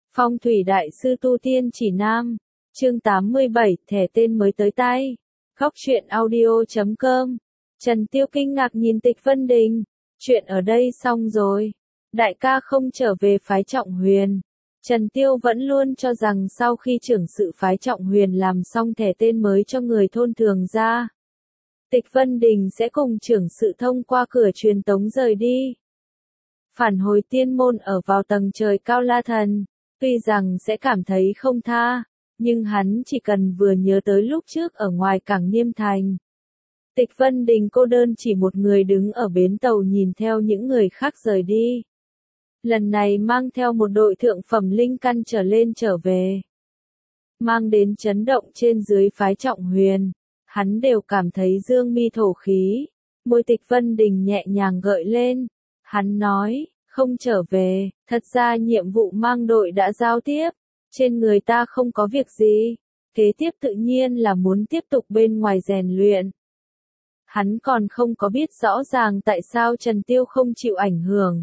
Phong thủy đại sư tu tiên chỉ nam, chương 87, thẻ tên mới tới tay. Góc truyện audio.com. Trần Tiêu kinh ngạc nhìn Tịch Vân Đình, chuyện ở đây xong rồi. Đại ca không trở về phái Trọng Huyền. Trần Tiêu vẫn luôn cho rằng sau khi trưởng sự phái Trọng Huyền làm xong thẻ tên mới cho người thôn thường ra, Tịch Vân Đình sẽ cùng trưởng sự thông qua cửa truyền tống rời đi. Phản hồi tiên môn ở vào tầng trời cao La Thần, tuy rằng sẽ cảm thấy không tha, nhưng hắn chỉ cần vừa nhớ tới lúc trước ở ngoài cảng Niêm Thành. Tịch Vân Đình cô đơn chỉ một người đứng ở bến tàu nhìn theo những người khác rời đi. Lần này mang theo một đội thượng phẩm linh căn trở lên trở về. Mang đến chấn động trên dưới phái Trọng Huyền, hắn đều cảm thấy dương mi thổ khí. Môi Tịch Vân Đình nhẹ nhàng gợi lên, hắn nói, không trở về, thật ra nhiệm vụ mang đội đã giao tiếp, trên người ta không có việc gì, kế tiếp tự nhiên là muốn tiếp tục bên ngoài rèn luyện. Hắn còn không có biết rõ ràng tại sao Trần Tiêu không chịu ảnh hưởng.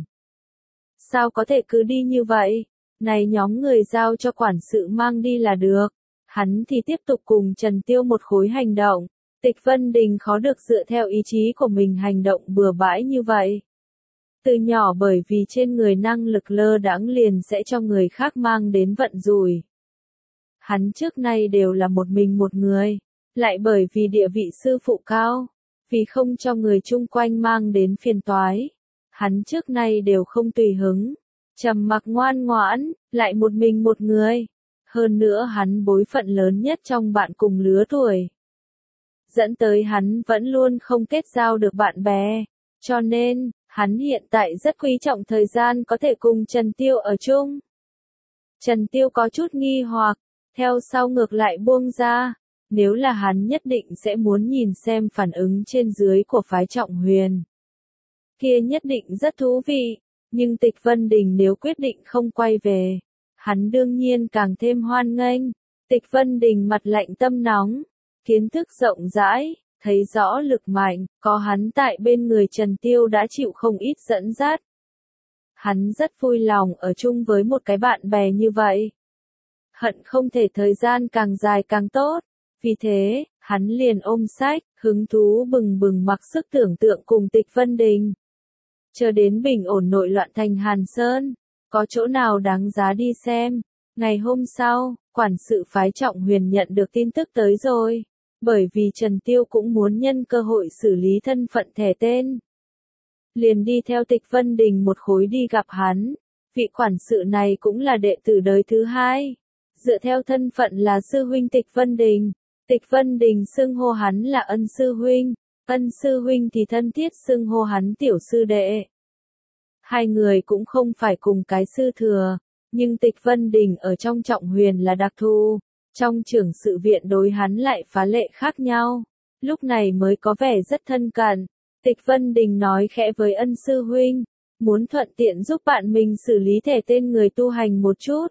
Sao có thể cứ đi như vậy, này nhóm người giao cho quản sự mang đi là được, hắn thì tiếp tục cùng Trần Tiêu một khối hành động. Tịch Vân Đình khó được dựa theo ý chí của mình hành động bừa bãi như vậy. Từ nhỏ bởi vì trên người năng lực lơ đãng liền sẽ cho người khác mang đến vận rủi. Hắn trước nay đều là một mình một người, lại bởi vì địa vị sư phụ cao, vì không cho người chung quanh mang đến phiền toái. Hắn trước nay đều không tùy hứng, trầm mặc ngoan ngoãn, lại một mình một người. Hơn nữa hắn bối phận lớn nhất trong bạn cùng lứa tuổi. Dẫn tới hắn vẫn luôn không kết giao được bạn bè, cho nên, hắn hiện tại rất quý trọng thời gian có thể cùng Trần Tiêu ở chung. Trần Tiêu có chút nghi hoặc, theo sau ngược lại buông ra, nếu là hắn nhất định sẽ muốn nhìn xem phản ứng trên dưới của phái Trọng Huyền. Kia nhất định rất thú vị, nhưng Tịch Vân Đình nếu quyết định không quay về, hắn đương nhiên càng thêm hoan nghênh. Tịch Vân Đình mặt lạnh tâm nóng, kiến thức rộng rãi, thấy rõ lực mạnh, có hắn tại bên người Trần Tiêu đã chịu không ít dẫn dắt. Hắn rất vui lòng ở chung với một cái bạn bè như vậy. Hận không thể thời gian càng dài càng tốt, vì thế, hắn liền ôm sách, hứng thú bừng bừng mặc sức tưởng tượng cùng Tịch Vân Đình. Chờ đến bình ổn nội loạn thành Hàn Sơn, có chỗ nào đáng giá đi xem. Ngày hôm sau, quản sự phái Trọng Huyền nhận được tin tức tới rồi. Bởi vì Trần Tiêu cũng muốn nhân cơ hội xử lý thân phận thẻ tên. Liền đi theo Tịch Vân Đình một khối đi gặp hắn. Vị quản sự này cũng là đệ tử đời thứ hai. Dựa theo thân phận là sư huynh Tịch Vân Đình. Tịch Vân Đình xưng hô hắn là ân sư huynh. Ân sư huynh thì thân thiết xưng hô hắn tiểu sư đệ. Hai người cũng không phải cùng cái sư thừa. Nhưng Tịch Vân Đình ở trong Trọng Huyền là đặc thù. Trong trưởng sự viện đối hắn lại phá lệ khác nhau, lúc này mới có vẻ rất thân cận. Tịch Vân Đình nói khẽ với ân sư huynh, muốn thuận tiện giúp bạn mình xử lý thẻ tên người tu hành một chút.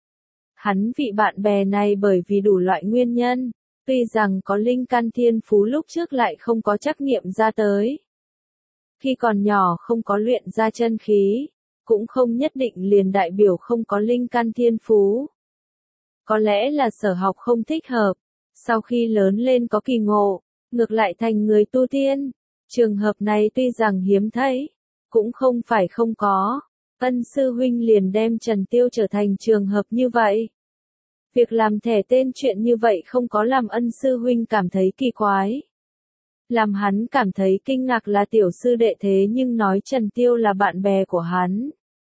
Hắn vị bạn bè này bởi vì đủ loại nguyên nhân, tuy rằng có linh căn thiên phú lúc trước lại không có trắc nghiệm ra tới. Khi còn nhỏ không có luyện ra chân khí, cũng không nhất định liền đại biểu không có linh căn thiên phú. Có lẽ là sở học không thích hợp, sau khi lớn lên có kỳ ngộ, ngược lại thành người tu tiên. Trường hợp này tuy rằng hiếm thấy, cũng không phải không có. Ân sư huynh liền đem Trần Tiêu trở thành trường hợp như vậy. Việc làm thẻ tên chuyện như vậy không có làm ân sư huynh cảm thấy kỳ quái. Làm hắn cảm thấy kinh ngạc là tiểu sư đệ thế nhưng nói Trần Tiêu là bạn bè của hắn.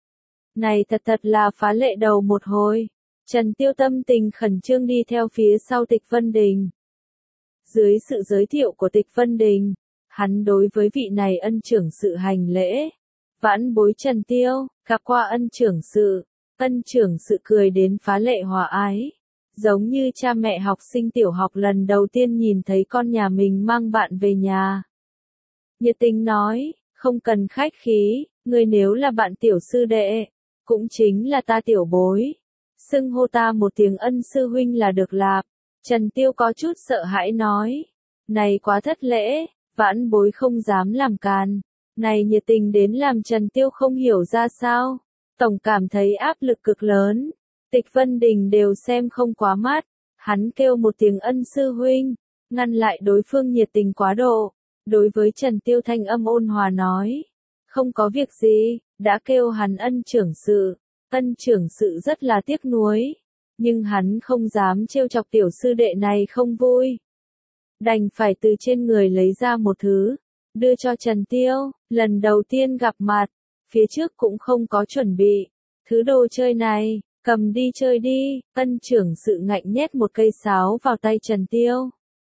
Này thật là phá lệ đầu một hồi. Trần Tiêu tâm tình khẩn trương đi theo phía sau Tịch Vân Đình. Dưới sự giới thiệu của Tịch Vân Đình, hắn đối với vị này ân trưởng sự hành lễ. Vãn bối Trần Tiêu, gặp qua ân trưởng sự cười đến phá lệ hòa ái. Giống như cha mẹ học sinh tiểu học lần đầu tiên nhìn thấy con nhà mình mang bạn về nhà. Nhiệt tình nói, không cần khách khí, người nếu là bạn tiểu sư đệ, cũng chính là ta tiểu bối. Xưng hô ta một tiếng ân sư huynh là được lạp. Trần Tiêu có chút sợ hãi nói. Này quá thất lễ, vãn bối không dám làm càn. Này nhiệt tình đến làm Trần Tiêu không hiểu ra sao. Tổng cảm thấy áp lực cực lớn. Tịch Vân Đình đều xem không quá mắt, hắn kêu một tiếng Ân sư huynh, ngăn lại đối phương nhiệt tình quá độ, đối với Trần Tiêu thanh âm ôn hòa nói, không có việc gì, đã kêu hắn Ân trưởng sự, Ân trưởng sự rất là tiếc nuối, nhưng hắn không dám trêu chọc tiểu sư đệ này không vui. Đành phải từ trên người lấy ra một thứ, đưa cho Trần Tiêu, lần đầu tiên gặp mặt, phía trước cũng không có chuẩn bị, thứ đồ chơi này, cầm đi chơi đi, Ân trưởng sự ngạnh nhét một cây sáo vào tay Trần Tiêu.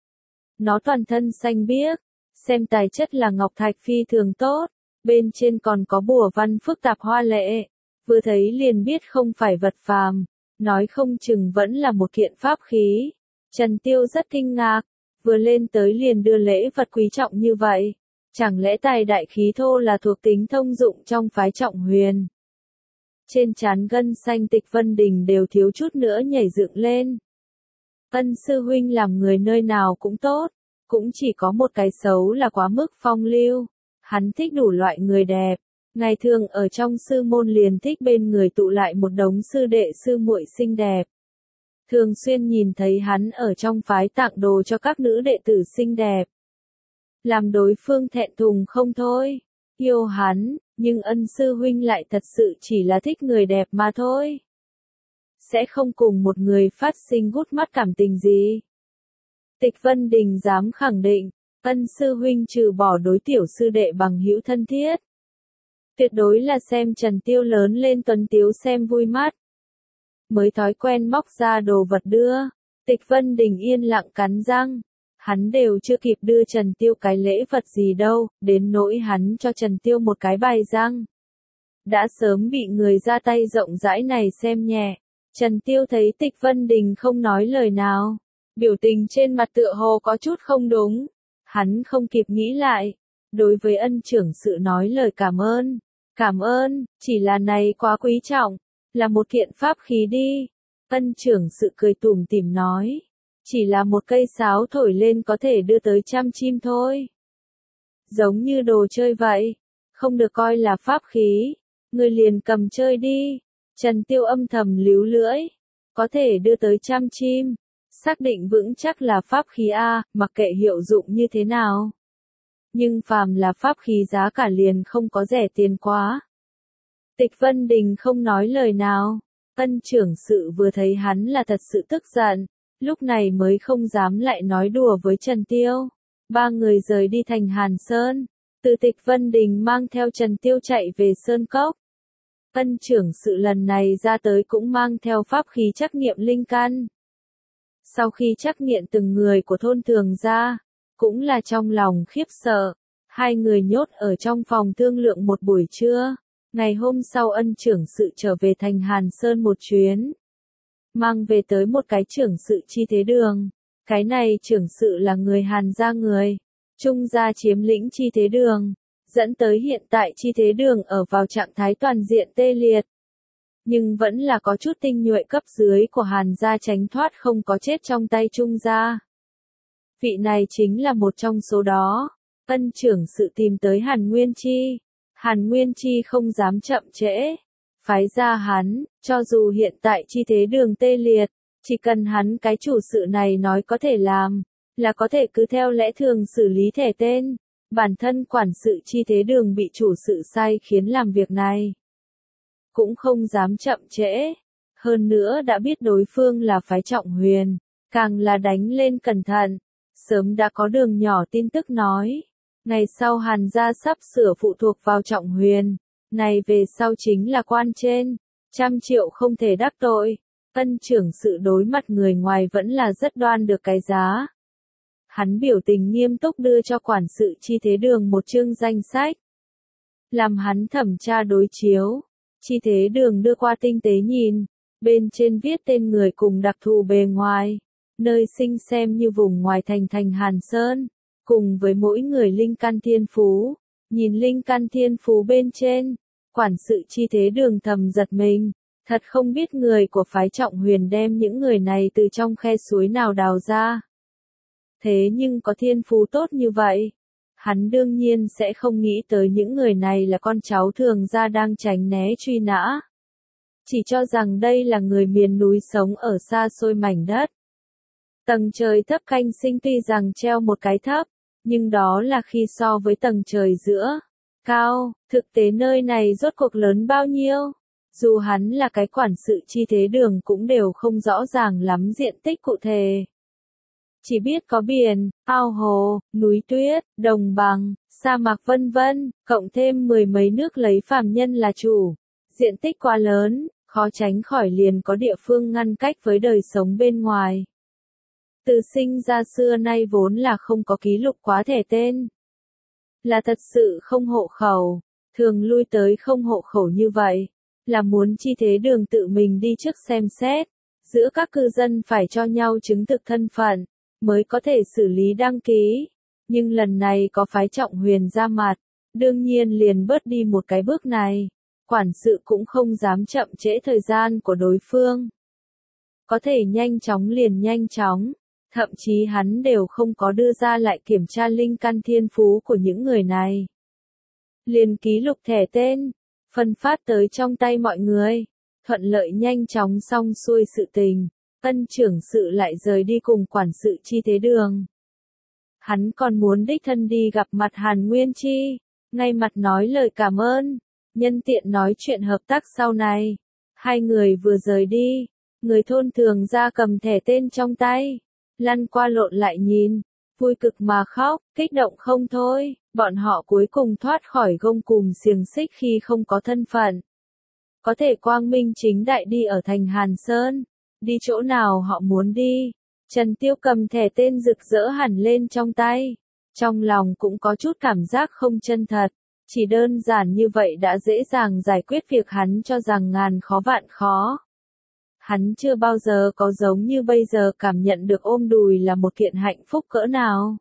Nó toàn thân xanh biếc, xem tài chất là ngọc thạch phi thường tốt, bên trên còn có bùa văn phức tạp hoa lệ, vừa thấy liền biết không phải vật phàm, nói không chừng vẫn là một kiện pháp khí. Trần Tiêu rất kinh ngạc, vừa lên tới liền đưa lễ vật quý trọng như vậy, chẳng lẽ tài đại khí thô là thuộc tính thông dụng trong phái Trọng Huyền. Trên trán gân xanh Tịch Vân Đình đều thiếu chút nữa nhảy dựng lên. Ân sư huynh làm người nơi nào cũng tốt, cũng chỉ có một cái xấu là quá mức phong lưu. Hắn thích đủ loại người đẹp, ngày thường ở trong sư môn liền thích bên người tụ lại một đống sư đệ sư muội xinh đẹp. Thường xuyên nhìn thấy hắn ở trong phái tặng đồ cho các nữ đệ tử xinh đẹp. Làm đối phương thẹn thùng không thôi, yêu hắn, nhưng Ân sư huynh lại thật sự chỉ là thích người đẹp mà thôi. Sẽ không cùng một người phát sinh gút mắt cảm tình gì. Tịch Vân Đình dám khẳng định, Ân sư huynh trừ bỏ đối tiểu sư đệ bằng hữu thân thiết. Tuyệt đối là xem Trần Tiêu lớn lên tuấn tiếu xem vui mắt. Mới thói quen móc ra đồ vật đưa, Tịch Vân Đình yên lặng cắn răng. Hắn đều chưa kịp đưa Trần Tiêu cái lễ vật gì đâu, đến nỗi hắn cho Trần Tiêu một cái bài răng. Đã sớm bị người ra tay rộng rãi này xem nhẹ. Trần Tiêu thấy Tịch Vân Đình không nói lời nào, biểu tình trên mặt tựa hồ có chút không đúng. Hắn không kịp nghĩ lại, đối với Ân trưởng sự nói lời cảm ơn, chỉ là này quá quý trọng, là một kiện pháp khí đi. Ân trưởng sự cười tủm tỉm nói, chỉ là một cây sáo thổi lên có thể đưa tới 100 chim thôi. Giống như đồ chơi vậy, không được coi là pháp khí, người liền cầm chơi đi. Trần Tiêu âm thầm líu lưỡi, có thể đưa tới 100 chim, xác định vững chắc là pháp khí A, mặc kệ hiệu dụng như thế nào. Nhưng phàm là pháp khí giá cả liền không có rẻ tiền quá. Tịch Vân Đình không nói lời nào, Ân trưởng sự vừa thấy hắn là thật sự tức giận, lúc này mới không dám lại nói đùa với Trần Tiêu. Ba người rời đi thành Hàn Sơn, từ Tịch Vân Đình mang theo Trần Tiêu chạy về Sơn Cốc. Ân trưởng sự lần này ra tới cũng mang theo pháp khí trắc nghiệm linh căn. Sau khi trắc nghiệm từng người của thôn Thường ra, cũng là trong lòng khiếp sợ, hai người nhốt ở trong phòng thương lượng một buổi trưa. Ngày hôm sau Ân trưởng sự trở về thành Hàn Sơn một chuyến, mang về tới một cái trưởng sự chi thế đường. Cái này trưởng sự là người Hàn gia người, Trung gia chiếm lĩnh chi thế đường, dẫn tới hiện tại chi thế đường ở vào trạng thái toàn diện tê liệt. Nhưng vẫn là có chút tinh nhuệ cấp dưới của Hàn gia tránh thoát không có chết trong tay Trung gia. Vị này chính là một trong số đó. Ân trưởng sự tìm tới Hàn Nguyên Chi. Hàn Nguyên Chi không dám chậm trễ, phái ra hắn, cho dù hiện tại chi thế đường tê liệt, chỉ cần hắn cái chủ sự này nói có thể làm, là có thể cứ theo lẽ thường xử lý thẻ tên. Bản thân quản sự chi thế đường bị chủ sự sai khiến làm việc này, cũng không dám chậm trễ. Hơn nữa đã biết đối phương là phái Trọng Huyền, càng là đánh lên cẩn thận. Sớm đã có đường nhỏ tin tức nói, ngày sau Hàn gia sắp sửa phụ thuộc vào Trọng Huyền, này về sau chính là quan trên, 100 triệu không thể đắc tội. Ân trưởng sự đối mặt người ngoài vẫn là rất đoan được cái giá. Hắn biểu tình nghiêm túc đưa cho quản sự chi thế đường một chương danh sách, làm hắn thẩm tra đối chiếu. Chi thế đường đưa qua tinh tế nhìn, bên trên viết tên người cùng đặc thù bề ngoài, nơi sinh xem như vùng ngoài thành Hàn Sơn, cùng với mỗi người linh căn thiên phú. Nhìn linh căn thiên phú bên trên, quản sự chi thế đường thầm giật mình, thật không biết người của phái Trọng Huyền đem những người này từ trong khe suối nào đào ra. Thế nhưng có thiên phú tốt như vậy, hắn đương nhiên sẽ không nghĩ tới những người này là con cháu Thường gia đang tránh né truy nã. chỉ cho rằng đây là người miền núi sống ở xa xôi mảnh đất. Tầng trời thấp canh sinh tuy rằng treo một cái thấp, nhưng đó là khi so với tầng trời giữa, cao, thực tế nơi này rốt cuộc lớn bao nhiêu. Dù hắn là cái quản sự chi thế đường cũng đều không rõ ràng lắm diện tích cụ thể. Chỉ biết có biển, ao hồ, núi tuyết, đồng bằng, sa mạc vân vân, cộng thêm mười mấy nước lấy phàm nhân là chủ. Diện tích quá lớn, khó tránh khỏi liền có địa phương ngăn cách với đời sống bên ngoài. Từ sinh ra xưa nay vốn là không có ký lục quá thẻ tên. Là thật sự không hộ khẩu, thường lui tới không hộ khẩu như vậy, là muốn chi thế đường tự mình đi trước xem xét, giữa các cư dân phải cho nhau chứng thực thân phận, mới có thể xử lý đăng ký. Nhưng lần này có phái Trọng Huyền ra mặt, đương nhiên liền bớt đi một cái bước này, quản sự cũng không dám chậm trễ thời gian của đối phương. Có thể nhanh chóng liền nhanh chóng. Thậm chí hắn đều không có đưa ra lại kiểm tra linh căn thiên phú của những người này. Liền ký lục thẻ tên, phân phát tới trong tay mọi người, thuận lợi nhanh chóng xong xuôi sự tình, ân trưởng sự lại rời đi cùng quản sự chi thế đường. Hắn còn muốn đích thân đi gặp mặt Hàn Nguyên Chi, ngay mặt nói lời cảm ơn, nhân tiện nói chuyện hợp tác sau này. Hai người vừa rời đi, người thôn thường ra cầm thẻ tên trong tay. Lăn qua lộn lại nhìn, vui cực mà khóc, kích động không thôi, bọn họ cuối cùng thoát khỏi gông cùm xiềng xích khi không có thân phận. Có thể quang minh chính đại đi ở thành Hàn Sơn, đi chỗ nào họ muốn đi. Trần Tiêu cầm thẻ tên rực rỡ hẳn lên trong tay, trong lòng cũng có chút cảm giác không chân thật, chỉ đơn giản như vậy đã dễ dàng giải quyết việc hắn cho rằng ngàn khó vạn khó. Hắn chưa bao giờ có giống như bây giờ cảm nhận được ôm đùi là một kiện hạnh phúc cỡ nào.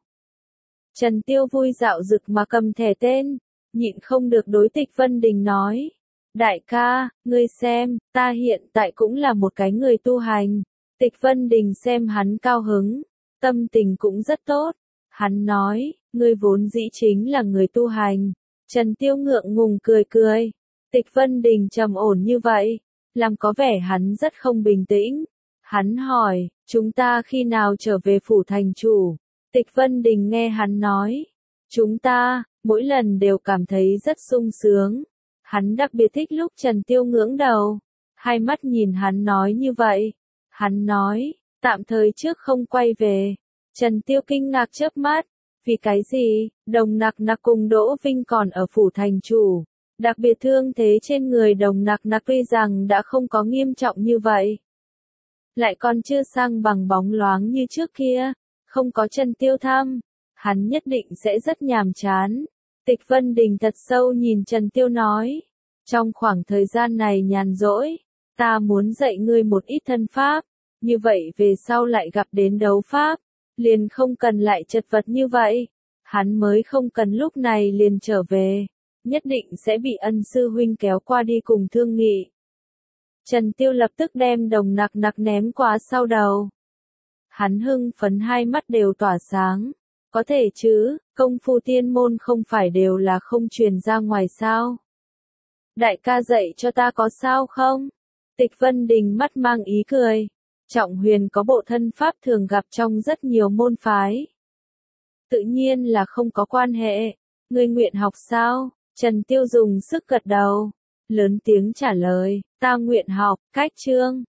Trần Tiêu vui dạo dực mà cầm thẻ tên, nhịn không được đối Tịch Vân Đình nói. Đại ca, ngươi xem, ta hiện tại cũng là một cái người tu hành. Tịch Vân Đình xem hắn cao hứng, tâm tình cũng rất tốt. Hắn nói, ngươi vốn dĩ chính là người tu hành. Trần Tiêu ngượng ngùng cười cười. Tịch Vân Đình trầm ổn như vậy, làm có vẻ hắn rất không bình tĩnh. Hắn hỏi, chúng ta khi nào trở về phủ thành chủ? Tịch Vân Đình nghe hắn nói, chúng ta, mỗi lần đều cảm thấy rất sung sướng. Hắn đặc biệt thích lúc Trần Tiêu ngưỡng đầu, hai mắt nhìn hắn nói như vậy. Hắn nói, tạm thời trước không quay về. Trần Tiêu kinh ngạc chớp mắt, vì cái gì? Đồng Nặc Nặc cùng Đỗ Vinh còn ở phủ thành chủ. Đặc biệt thương thế trên người Đồng Nặc Nặc tuy rằng đã không có nghiêm trọng như vậy, lại còn chưa sang bằng bóng loáng như trước kia, không có Trần Tiêu thăm, hắn nhất định sẽ rất nhàm chán. Tịch Vân Đình thật sâu nhìn Trần Tiêu nói, trong khoảng thời gian này nhàn rỗi, ta muốn dạy ngươi một ít thân pháp, như vậy về sau lại gặp đến đấu pháp, liền không cần lại chật vật như vậy, hắn mới không cần lúc này liền trở về. Nhất định sẽ bị ân sư huynh kéo qua đi cùng thương nghị. Trần Tiêu lập tức đem Đồng Nặc Nặc ném qua sau đầu. Hắn hưng phấn hai mắt đều tỏa sáng. Có thể chứ, công phu tiên môn không phải đều là không truyền ra ngoài sao? Đại ca dạy cho ta có sao không? Tịch Vân Đình mắt mang ý cười. Trọng Huyền có bộ thân pháp thường gặp trong rất nhiều môn phái. Tự nhiên là không có quan hệ. Ngươi nguyện học sao? Trần Tiêu dùng sức gật đầu, lớn tiếng trả lời, ta nguyện học, cách chương,